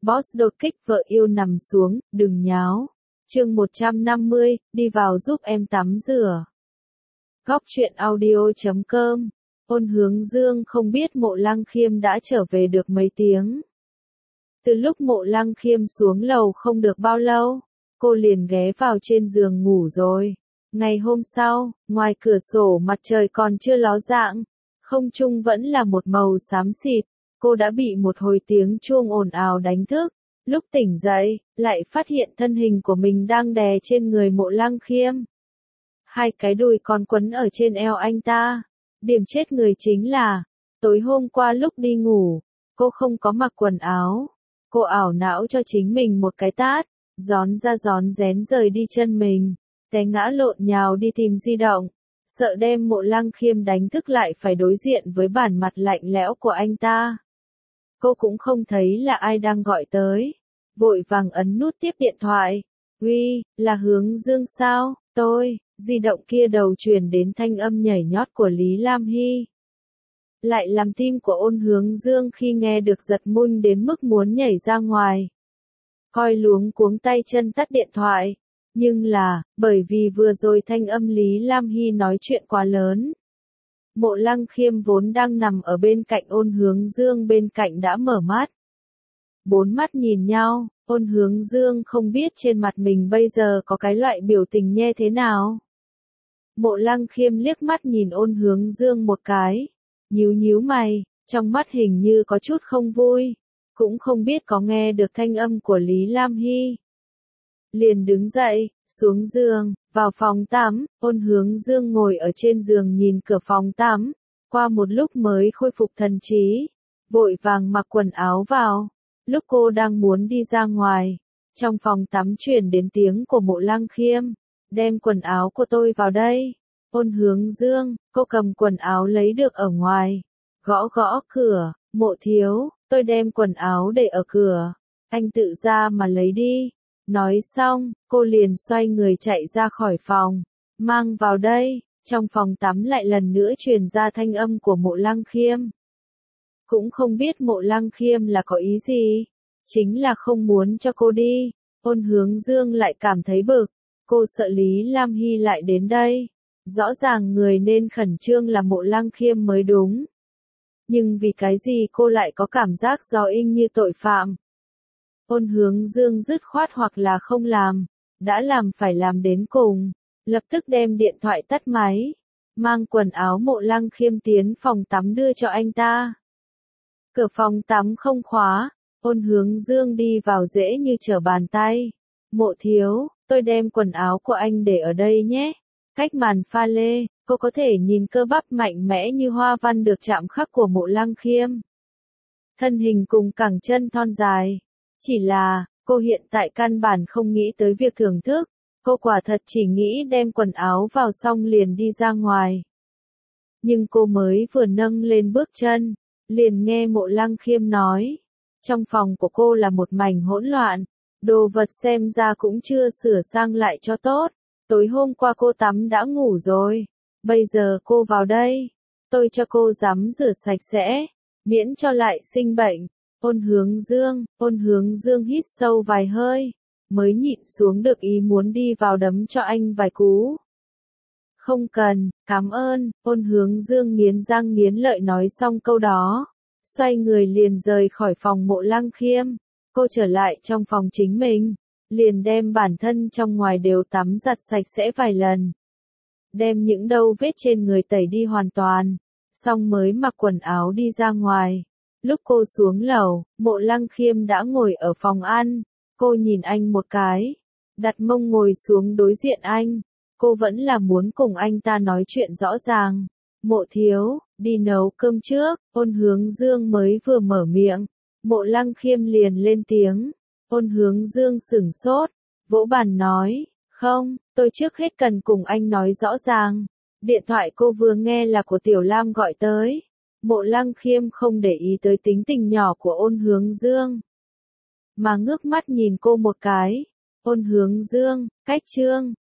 Boss đột kích vợ yêu nằm xuống, đừng nháo. Chương 150, đi vào giúp em tắm rửa. Góc truyện audio.com. Ôn Hướng Dương không biết Mộ Lăng Khiêm đã trở về được mấy tiếng. Từ lúc Mộ Lăng Khiêm xuống lầu không được bao lâu, cô liền ghé vào trên giường ngủ rồi. Ngày hôm sau, ngoài cửa sổ mặt trời còn chưa ló dạng, không trung vẫn là một màu xám xịt. Cô đã bị một hồi tiếng chuông ồn ào đánh thức. Lúc tỉnh dậy, lại phát hiện thân hình của mình đang đè trên người Mộ Lăng Khiêm. Hai cái đùi còn quấn ở trên eo anh ta. Điểm chết người chính là, tối hôm qua lúc đi ngủ, cô không có mặc quần áo. Cô ảo não cho chính mình một cái tát, gión ra gión rén rời đi chân mình, té ngã lộn nhào đi tìm di động. Sợ đem Mộ Lăng Khiêm đánh thức lại phải đối diện với bản mặt lạnh lẽo của anh ta. Cô cũng không thấy là ai đang gọi tới. Vội vàng ấn nút tiếp điện thoại. Uy, là Hướng Dương sao? Tôi. Di động kia đầu truyền đến thanh âm nhảy nhót của Lý Lam Hy. Lại làm tim của Ôn Hướng Dương khi nghe được giật mình đến mức muốn nhảy ra ngoài. Coi luống cuống tay chân tắt điện thoại. Nhưng là, bởi vì vừa rồi thanh âm Lý Lam Hy nói chuyện quá lớn. Mộ Lăng Khiêm vốn đang nằm ở bên cạnh Ôn Hướng Dương bên cạnh đã mở mắt. Bốn mắt nhìn nhau, Ôn Hướng Dương không biết trên mặt mình bây giờ có cái loại biểu tình như thế nào. Mộ Lăng Khiêm liếc mắt nhìn Ôn Hướng Dương một cái, nhíu mày, trong mắt hình như có chút không vui, cũng không biết có nghe được thanh âm của Lý Lam Hy. Liền đứng dậy, xuống giường, vào phòng tắm. Ôn Hướng Dương ngồi ở trên giường nhìn cửa phòng tắm, qua một lúc mới khôi phục thần trí, vội vàng mặc quần áo vào. Lúc cô đang muốn đi ra ngoài, trong phòng tắm truyền đến tiếng của Mộ Lăng Khiêm, đem quần áo của tôi vào đây. Ôn Hướng Dương, cô cầm quần áo lấy được ở ngoài, gõ cửa. Mộ thiếu, tôi đem quần áo để ở cửa, anh tự ra mà lấy đi. Nói xong, cô liền xoay người chạy ra khỏi phòng, mang vào đây. Trong phòng tắm lại lần nữa truyền ra thanh âm của Mộ Lăng Khiêm. Cũng không biết Mộ Lăng Khiêm là có ý gì, chính là không muốn cho cô đi. Ôn Hướng Dương lại cảm thấy bực, cô sợ Lý Lam Hy lại đến đây. Rõ ràng người nên khẩn trương là Mộ Lăng Khiêm mới đúng. Nhưng vì cái gì cô lại có cảm giác gió inh như tội phạm. Ôn Hướng Dương dứt khoát hoặc là không làm, đã làm phải làm đến cùng. Lập tức đem điện thoại tắt máy, mang quần áo Mộ Lăng Khiêm tiến phòng tắm đưa cho anh ta. Cửa phòng tắm không khóa, Ôn Hướng Dương đi vào dễ như trở bàn tay. Mộ thiếu, tôi đem quần áo của anh để ở đây nhé. Cách màn pha lê, cô có thể nhìn cơ bắp mạnh mẽ như hoa văn được chạm khắc của Mộ Lăng Khiêm. Thân hình cùng cẳng chân thon dài. Chỉ là, cô hiện tại căn bản không nghĩ tới việc thưởng thức. Cô quả thật chỉ nghĩ đem quần áo vào xong liền đi ra ngoài. Nhưng cô mới vừa nâng lên bước chân, liền nghe Mộ Lăng Khiêm nói. Trong phòng của cô là một mảnh hỗn loạn, đồ vật xem ra cũng chưa sửa sang lại cho tốt. Tối hôm qua cô tắm đã ngủ rồi, bây giờ cô vào đây, tôi cho cô tắm rửa sạch sẽ, miễn cho lại sinh bệnh. Ôn Hướng Dương hít sâu vài hơi, mới nhịn xuống được ý muốn đi vào đấm cho anh vài cú. Không cần, cảm ơn. Ôn Hướng Dương nghiến răng nghiến lợi nói xong câu đó, xoay người liền rời khỏi phòng Mộ Lăng Khiêm. Cô trở lại trong phòng chính mình, liền đem bản thân trong ngoài đều tắm giặt sạch sẽ vài lần. Đem những đâu vết trên người tẩy đi hoàn toàn, xong mới mặc quần áo đi ra ngoài. Lúc cô xuống lầu, Mộ Lăng Khiêm đã ngồi ở phòng ăn. Cô nhìn anh một cái, đặt mông ngồi xuống đối diện anh. Cô vẫn là muốn cùng anh ta nói chuyện rõ ràng. Mộ thiếu, đi nấu cơm trước. Ôn Hướng Dương mới vừa mở miệng, Mộ Lăng Khiêm liền lên tiếng. Ôn Hướng Dương sửng sốt, vỗ bàn nói, không, tôi trước hết cần cùng anh nói rõ ràng. Điện thoại cô vừa nghe là của Tiểu Lam gọi tới. Mộ Lăng Khiêm không để ý tới tính tình nhỏ của Ôn Hướng Dương, mà ngước mắt nhìn cô một cái. Ôn Hướng Dương, cách chương